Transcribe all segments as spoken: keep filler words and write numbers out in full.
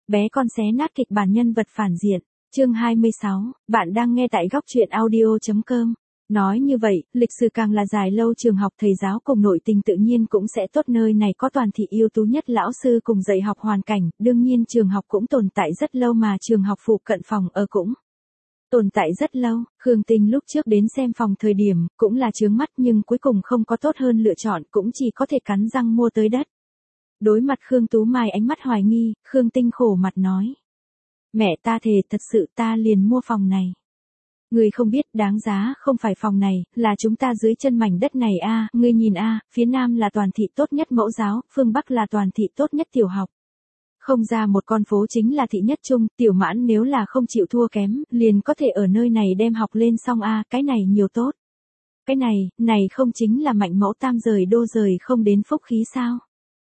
Bé con xé nát kịch bản nhân vật phản diện. Chương hai mươi sáu, bạn đang nghe tại góc truyện audio chấm com. Nói như vậy, lịch sử càng là dài lâu trường học thầy giáo cùng nội tình tự nhiên cũng sẽ tốt, nơi này có toàn thị ưu tú nhất lão sư cùng dạy học hoàn cảnh, đương nhiên trường học cũng tồn tại rất lâu mà trường học phụ cận phòng ở cũng tồn tại rất lâu. Khương Tinh lúc trước đến xem phòng thời điểm, cũng là chướng mắt nhưng cuối cùng không có tốt hơn lựa chọn, cũng chỉ có thể cắn răng mua tới đất. Đối mặt Khương Tú Mai ánh mắt hoài nghi, Khương Tinh khổ mặt nói. Mẹ ta thề thật sự ta liền mua phòng này. Ngươi không biết đáng giá không phải phòng này, là chúng ta dưới chân mảnh đất này a, à, ngươi nhìn a, à, phía nam là toàn thị tốt nhất mẫu giáo, phương bắc là toàn thị tốt nhất tiểu học. Không ra một con phố chính là thị nhất trung, tiểu mãn nếu là không chịu thua kém, liền có thể ở nơi này đem học lên xong a, à, cái này nhiều tốt. Cái này, này không chính là mạnh mẫu tam rời đô rời không đến phúc khí sao?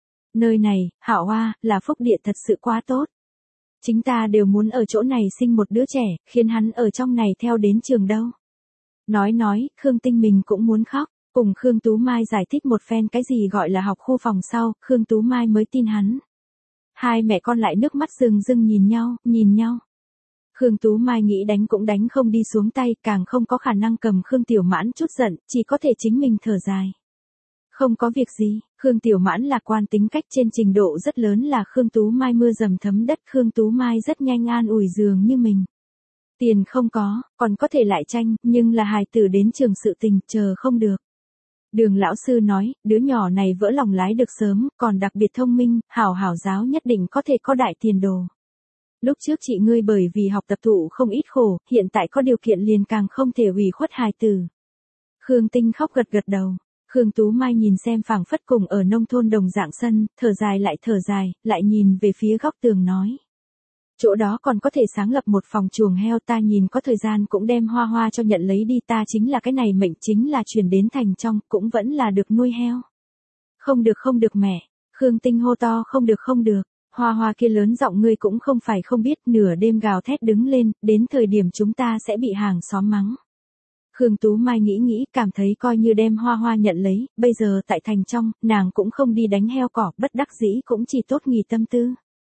Nơi này, hảo hoa, là phúc địa thật sự quá tốt. Chính ta đều muốn ở chỗ này sinh một đứa trẻ, khiến hắn ở trong này theo đến trường đâu. Nói nói, Khương Tinh mình cũng muốn khóc, cùng Khương Tú Mai giải thích một phen cái gì gọi là học khu phòng sau, Khương Tú Mai mới tin hắn. Hai mẹ con lại nước mắt rưng rưng nhìn nhau, nhìn nhau. Khương Tú Mai nghĩ đánh cũng đánh không đi xuống tay, càng không có khả năng cầm Khương Tiểu Mãn chút giận, chỉ có thể chính mình thở dài. Không có việc gì, Khương Tiểu Mãn lạc quan tính cách trên trình độ rất lớn là Khương Tú Mai mưa dầm thấm đất, Khương Tú Mai rất nhanh an ủi dường như mình. Tiền không có, còn có thể lại tranh, nhưng là hài tử đến trường sự tình, chờ không được. Đường lão sư nói, đứa nhỏ này vỡ lòng lái được sớm, còn đặc biệt thông minh, hảo hảo giáo nhất định có thể có đại tiền đồ. Lúc trước chị ngươi bởi vì học tập thụ không ít khổ, hiện tại có điều kiện liền càng không thể ủy khuất hài tử. Khương Tinh khóc gật gật đầu. Khương Tú Mai nhìn xem phảng phất cùng ở nông thôn đồng dạng sân, thở dài lại thở dài, lại nhìn về phía góc tường nói. Chỗ đó còn có thể sáng lập một phòng chuồng heo, ta nhìn có thời gian cũng đem Hoa Hoa cho nhận lấy đi, ta chính là cái này mệnh chính là chuyển đến thành trong, cũng vẫn là được nuôi heo. Không được không được mẹ, Khương Tinh hô to không được không được, Hoa Hoa kia lớn giọng ngươi cũng không phải không biết, nửa đêm gào thét đứng lên, đến thời điểm chúng ta sẽ bị hàng xóm mắng. Khương Tú Mai nghĩ nghĩ, cảm thấy coi như đem Hoa Hoa nhận lấy, bây giờ tại thành trong, nàng cũng không đi đánh heo cỏ, bất đắc dĩ cũng chỉ tốt nghỉ tâm tư.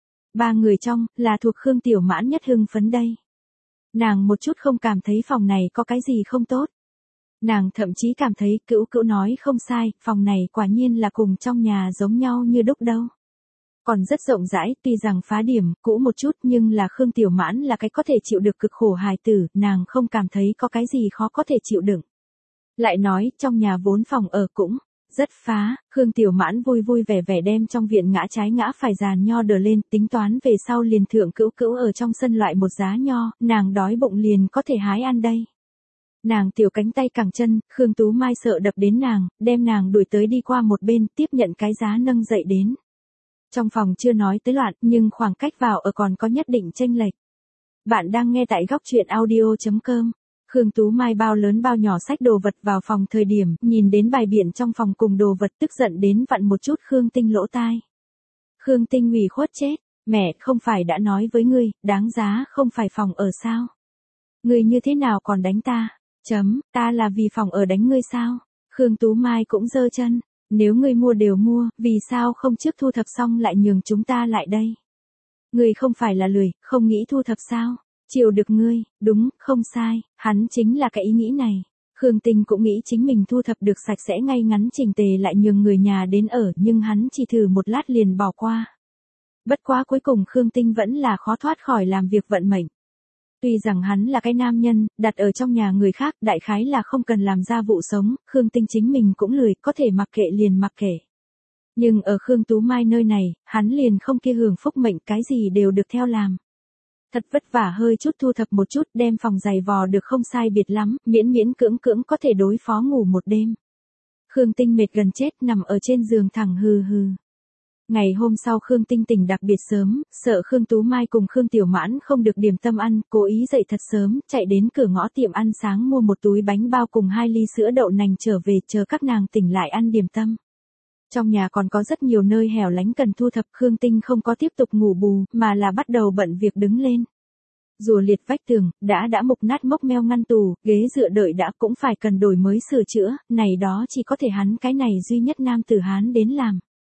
Ba người trong, là thuộc Khương Tiểu Mãn nhất hưng phấn đây. Nàng một chút không cảm thấy phòng này có cái gì không tốt. Nàng thậm chí cảm thấy cữu cữu nói không sai, phòng này quả nhiên là cùng trong nhà giống nhau như đúc đâu. Còn rất rộng rãi, tuy rằng phá điểm, cũ một chút nhưng là Khương Tiểu Mãn là cái có thể chịu được cực khổ hài tử, nàng không cảm thấy có cái gì khó có thể chịu đựng. Lại nói, trong nhà vốn phòng ở cũng rất phá, Khương Tiểu Mãn vui vui vẻ vẻ đem trong viện ngã trái ngã phải giàn nho đờ lên, tính toán về sau liền thượng cữu cữu ở trong sân loại một giá nho, nàng đói bụng liền có thể hái ăn đây. Nàng tiểu cánh tay cẳng chân, Khương Tú Mai sợ đập đến nàng, đem nàng đuổi tới đi qua một bên, tiếp nhận cái giá nâng dậy đến. Trong phòng chưa nói tới loạn, nhưng khoảng cách vào ở còn có nhất định chênh lệch. Bạn đang nghe tại góc truyện audio chấm com. Khương Tú Mai bao lớn bao nhỏ xách đồ vật vào phòng thời điểm, nhìn đến bài biện trong phòng cùng đồ vật tức giận đến vặn một chút Khương Tinh lỗ tai. Khương Tinh ủy khuất chết, mẹ không phải đã nói với ngươi, đáng giá không phải phòng ở sao? Ngươi như thế nào còn đánh ta? Chấm, ta là vì phòng ở đánh ngươi sao? Khương Tú Mai cũng giơ chân. Nếu ngươi mua đều mua, vì sao không trước thu thập xong lại nhường chúng ta lại đây? Ngươi không phải là lười, không nghĩ thu thập sao? Chịu được ngươi, đúng, không sai, hắn chính là cái ý nghĩ này. Khương Tinh cũng nghĩ chính mình thu thập được sạch sẽ ngay ngắn chỉnh tề lại nhường người nhà đến ở, nhưng hắn chỉ thử một lát liền bỏ qua. Bất quá cuối cùng Khương Tinh vẫn là khó thoát khỏi làm việc vận mệnh. Tuy rằng hắn là cái nam nhân, đặt ở trong nhà người khác, đại khái là không cần làm gia vụ sống, Khương Tinh chính mình cũng lười, có thể mặc kệ liền mặc kệ. Nhưng ở Khương Tú Mai nơi này, hắn liền không kia hưởng phúc mệnh, cái gì đều được theo làm. Thật vất vả hơi chút thu thập một chút, đem phòng giày vò được không sai biệt lắm, miễn miễn cưỡng cưỡng có thể đối phó ngủ một đêm. Khương Tinh mệt gần chết nằm ở trên giường thẳng hừ hừ. Ngày hôm sau Khương Tinh tỉnh đặc biệt sớm, sợ Khương Tú Mai cùng Khương Tiểu Mãn không được điểm tâm ăn, cố ý dậy thật sớm, chạy đến cửa ngõ tiệm ăn sáng mua một túi bánh bao cùng hai ly sữa đậu nành trở về chờ các nàng tỉnh lại ăn điểm tâm. Trong nhà còn có rất nhiều nơi hẻo lánh cần thu thập, Khương Tinh không có tiếp tục ngủ bù, mà là bắt đầu bận việc đứng lên. Rùa liệt vách tường, đã đã mục nát mốc meo ngăn tủ, ghế dựa đợi đã cũng phải cần đổi mới sửa chữa, này đó chỉ có thể hắn cái này duy nhất nam tử Hán đến làm.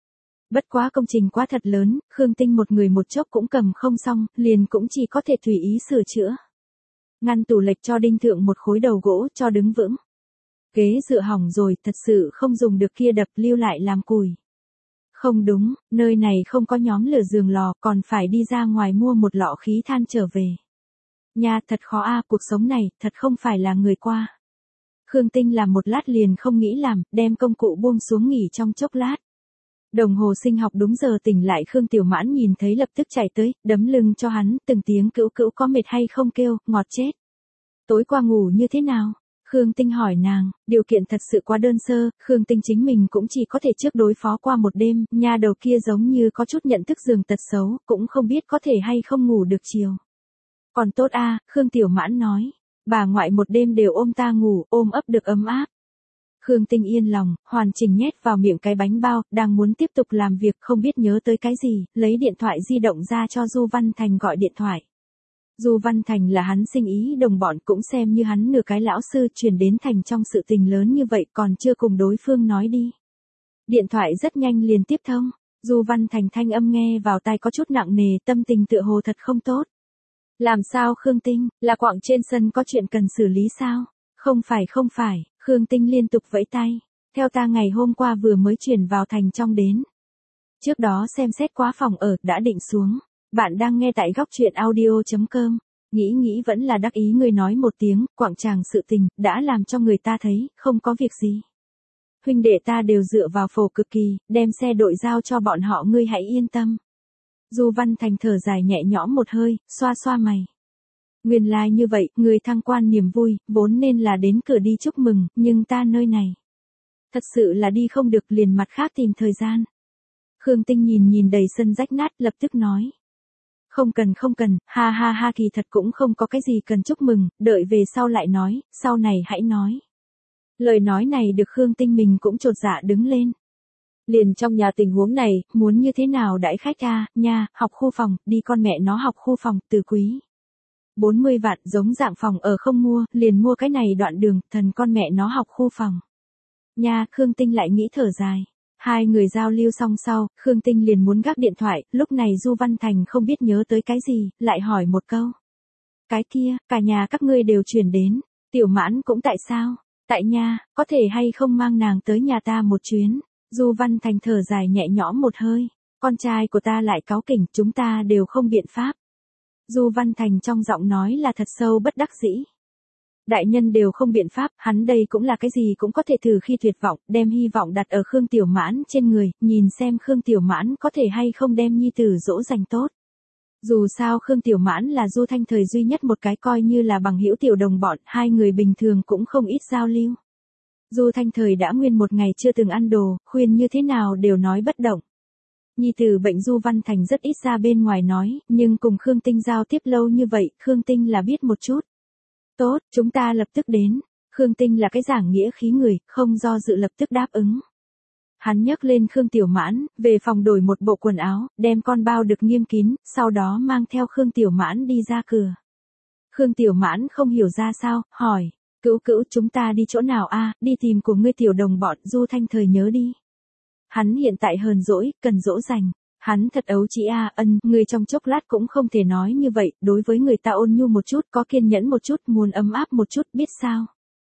Bất quá công trình quá thật lớn, Khương Tinh một người một chốc cũng cầm không xong, liền cũng chỉ có thể tùy ý sửa chữa. Ngăn tủ lệch cho đinh thượng một khối đầu gỗ cho đứng vững. Ghế dựa hỏng rồi, thật sự không dùng được kia đập lưu lại làm củi. Không đúng, nơi này không có nhóm lửa giường lò, còn phải đi ra ngoài mua một lọ khí than trở về. Nha, thật khó a, cuộc sống này, thật không phải là người qua. Khương Tinh làm một lát liền không nghĩ làm, đem công cụ buông xuống nghỉ trong chốc lát. Đồng hồ sinh học đúng giờ tỉnh lại, Khương Tiểu Mãn nhìn thấy lập tức chạy tới, đấm lưng cho hắn, từng tiếng cữu cữu có mệt hay không kêu, ngọt chết. Tối qua ngủ như thế nào? Khương Tinh hỏi nàng, điều kiện thật sự quá đơn sơ, Khương Tinh chính mình cũng chỉ có thể trước đối phó qua một đêm, nha đầu kia giống như có chút nhận thức giường tật xấu, cũng không biết có thể hay không ngủ được chiều. Còn tốt a, Khương Tiểu Mãn nói, bà ngoại một đêm đều ôm ta ngủ, ôm ấp được ấm áp. Khương Tinh yên lòng, hoàn chỉnh nhét vào miệng cái bánh bao, đang muốn tiếp tục làm việc không biết nhớ tới cái gì, lấy điện thoại di động ra cho Du Văn Thành gọi điện thoại. Du Văn Thành là hắn sinh ý đồng bọn, cũng xem như hắn nửa cái lão sư, chuyển đến thành trong sự tình lớn như vậy còn chưa cùng đối phương nói đi. Điện thoại rất nhanh liền tiếp thông, Du Văn Thành thanh âm nghe vào tai có chút nặng nề, tâm tình tựa hồ thật không tốt. Làm sao Khương Tinh, là quặng trên sân có chuyện cần xử lý sao? Không phải không phải, Khương Tinh liên tục vẫy tay, theo ta ngày hôm qua vừa mới chuyển vào thành trong đến. Trước đó xem xét quá phòng ở, đã định xuống. Bạn đang nghe tại góc truyện audio chấm com. Nghĩ nghĩ vẫn là đắc ý, người nói một tiếng, quảng tràng sự tình, đã làm cho người ta thấy, không có việc gì. Huynh đệ ta đều dựa vào phổ cực kỳ, đem xe đội giao cho bọn họ, ngươi hãy yên tâm. Du Văn Thành thở dài nhẹ nhõm một hơi, xoa xoa mày. Nguyên lai like như vậy, người thăng quan niềm vui, vốn nên là đến cửa đi chúc mừng, nhưng ta nơi này. Thật sự là đi không được, liền mặt khác tìm thời gian. Khương Tinh nhìn nhìn đầy sân rách nát, lập tức nói. Không cần không cần, ha ha ha, kỳ thật cũng không có cái gì cần chúc mừng, đợi về sau lại nói, sau này hãy nói. Lời nói này được Khương Tinh mình cũng chột dạ đứng lên. Liền trong nhà tình huống này, muốn như thế nào đãi khách a, nha, học khu phòng, đi con mẹ nó học khu phòng, từ quý. bốn mươi vạn giống dạng phòng ở không mua, liền mua cái này đoạn đường, thần con mẹ nó học khu phòng. Nha, Khương Tinh lại nghĩ thở dài. Hai người giao lưu xong sau, Khương Tinh liền muốn gác điện thoại, lúc này Du Văn Thành không biết nhớ tới cái gì, lại hỏi một câu. Cái kia, cả nhà các ngươi đều chuyển đến, Tiểu Mãn cũng tại sao? Tại nha, có thể hay không mang nàng tới nhà ta một chuyến? Du Văn Thành thở dài nhẹ nhõm một hơi, con trai của ta lại cáu kỉnh, chúng ta đều không biện pháp. Du Văn Thành trong giọng nói là thật sâu bất đắc dĩ. Đại nhân đều không biện pháp, hắn đây cũng là cái gì cũng có thể thử khi tuyệt vọng, đem hy vọng đặt ở Khương Tiểu Mãn trên người, nhìn xem Khương Tiểu Mãn có thể hay không đem nhi tử dỗ dành tốt. Dù sao Khương Tiểu Mãn là Du Thanh Thời duy nhất một cái coi như là bằng hữu tiểu đồng bọn, hai người bình thường cũng không ít giao lưu. Du Thanh Thời đã nguyên một ngày chưa từng ăn đồ, khuyên như thế nào đều nói bất động. Nhi tử bệnh Du Văn Thành rất ít ra bên ngoài nói, nhưng cùng Khương Tinh giao tiếp lâu như vậy, Khương Tinh là biết một chút. Tốt, chúng ta lập tức đến. Khương Tinh là cái giảng nghĩa khí người, không do dự lập tức đáp ứng. Hắn nhấc lên Khương Tiểu Mãn, về phòng đổi một bộ quần áo, đem con bao được nghiêm kín, sau đó mang theo Khương Tiểu Mãn đi ra cửa. Khương Tiểu Mãn không hiểu ra sao, hỏi, cữu cữu chúng ta đi chỗ nào a? Đi tìm của ngươi tiểu đồng bọn, Du Thanh Thời nhớ đi. Hắn hiện tại hờn dỗi, cần dỗ dành. Hắn thật ấu trĩ a, ân, người trong chốc lát cũng không thể nói như vậy, đối với người ta ôn nhu một chút, có kiên nhẫn một chút, muốn ấm áp một chút, biết sao?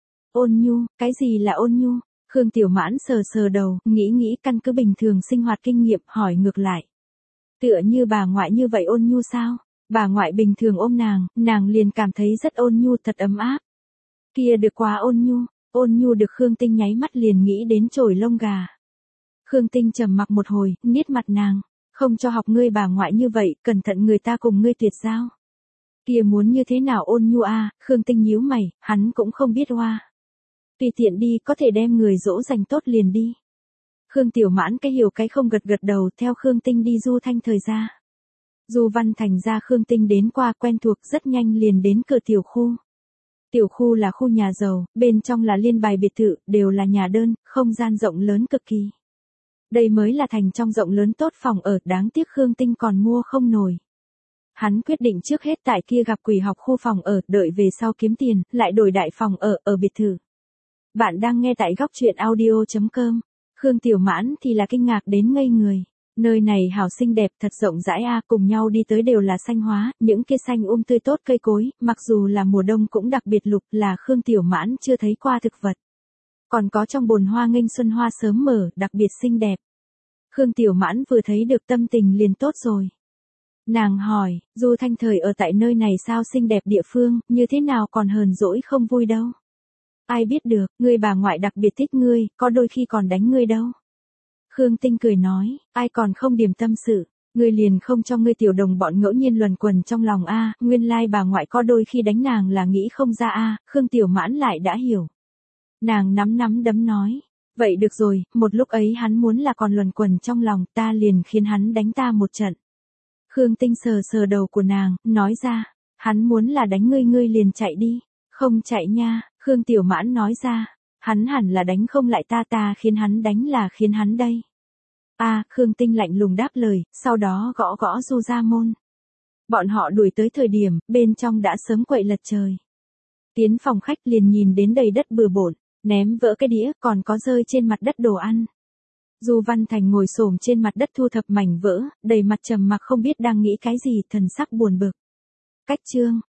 Ôn nhu, cái gì là ôn nhu? Khương Tiểu Mãn sờ sờ đầu, nghĩ nghĩ căn cứ bình thường sinh hoạt kinh nghiệm, hỏi ngược lại. Tựa như bà ngoại như vậy ôn nhu sao? Bà ngoại bình thường ôm nàng, nàng liền cảm thấy rất ôn nhu, thật ấm áp. Kia được quá ôn nhu, ôn nhu được Khương Tinh nháy mắt liền nghĩ đến chổi lông gà. Khương Tinh trầm mặc một hồi, niết mặt nàng. Không cho học ngươi bà ngoại như vậy, cẩn thận người ta cùng ngươi tuyệt giao. Kia muốn như thế nào ôn nhu a? Khương Tinh nhíu mày, hắn cũng không biết hoa. Tùy tiện đi, có thể đem người dỗ dành tốt liền đi. Khương Tiểu Mãn cái hiểu cái không gật gật đầu, theo Khương Tinh đi Du Thanh Thời ra. Du Văn Thành ra Khương Tinh đến qua quen thuộc, rất nhanh liền đến cửa tiểu khu. Tiểu khu là khu nhà giàu, bên trong là liên bài biệt thự, đều là nhà đơn, không gian rộng lớn cực kỳ. Đây mới là thành trong rộng lớn tốt phòng ở, đáng tiếc Khương Tinh còn mua không nổi. Hắn quyết định trước hết tại kia gặp quỷ học khu phòng ở, đợi về sau kiếm tiền, lại đổi đại phòng ở, ở biệt thự. Bạn đang nghe tại góc truyện audio chấm com. Khương Tiểu Mãn thì là kinh ngạc đến ngây người. Nơi này hảo xinh đẹp thật rộng rãi a, cùng nhau đi tới đều là xanh hóa, những kia xanh um tươi tốt cây cối, mặc dù là mùa đông cũng đặc biệt lục là Khương Tiểu Mãn chưa thấy qua thực vật. Còn có trong bồn hoa nghênh xuân hoa sớm mở, đặc biệt xinh đẹp. Khương Tiểu Mãn vừa thấy được tâm tình liền tốt rồi. Nàng hỏi, Du Thanh Thời ở tại nơi này sao xinh đẹp địa phương, như thế nào còn hờn dỗi không vui đâu. Ai biết được, ngươi bà ngoại đặc biệt thích ngươi, có đôi khi còn đánh ngươi đâu. Khương Tinh cười nói, ai còn không điểm tâm sự, ngươi liền không cho ngươi tiểu đồng bọn ngẫu nhiên luẩn quẩn trong lòng a, nguyên lai bà ngoại có đôi khi đánh nàng là nghĩ không ra a, Khương Tiểu Mãn lại đã hiểu. Nàng nắm nắm đấm nói, vậy được rồi, một lúc ấy hắn muốn là còn luẩn quẩn trong lòng, ta liền khiến hắn đánh ta một trận. Khương Tinh sờ sờ đầu của nàng, nói ra, hắn muốn là đánh ngươi ngươi liền chạy đi, không chạy nha, Khương Tiểu Mãn nói ra, hắn hẳn là đánh không lại ta ta khiến hắn đánh là khiến hắn đây. A, Khương Tinh lạnh lùng đáp lời, sau đó gõ gõ Du ra môn. Bọn họ đuổi tới thời điểm, bên trong đã sớm quậy lật trời. Tiến phòng khách liền nhìn đến đầy đất bừa bộn, ném vỡ cái đĩa, còn có rơi trên mặt đất đồ ăn. Du Văn Thành ngồi xổm trên mặt đất thu thập mảnh vỡ, đầy mặt trầm mặc không biết đang nghĩ cái gì, thần sắc buồn bực. Cách chương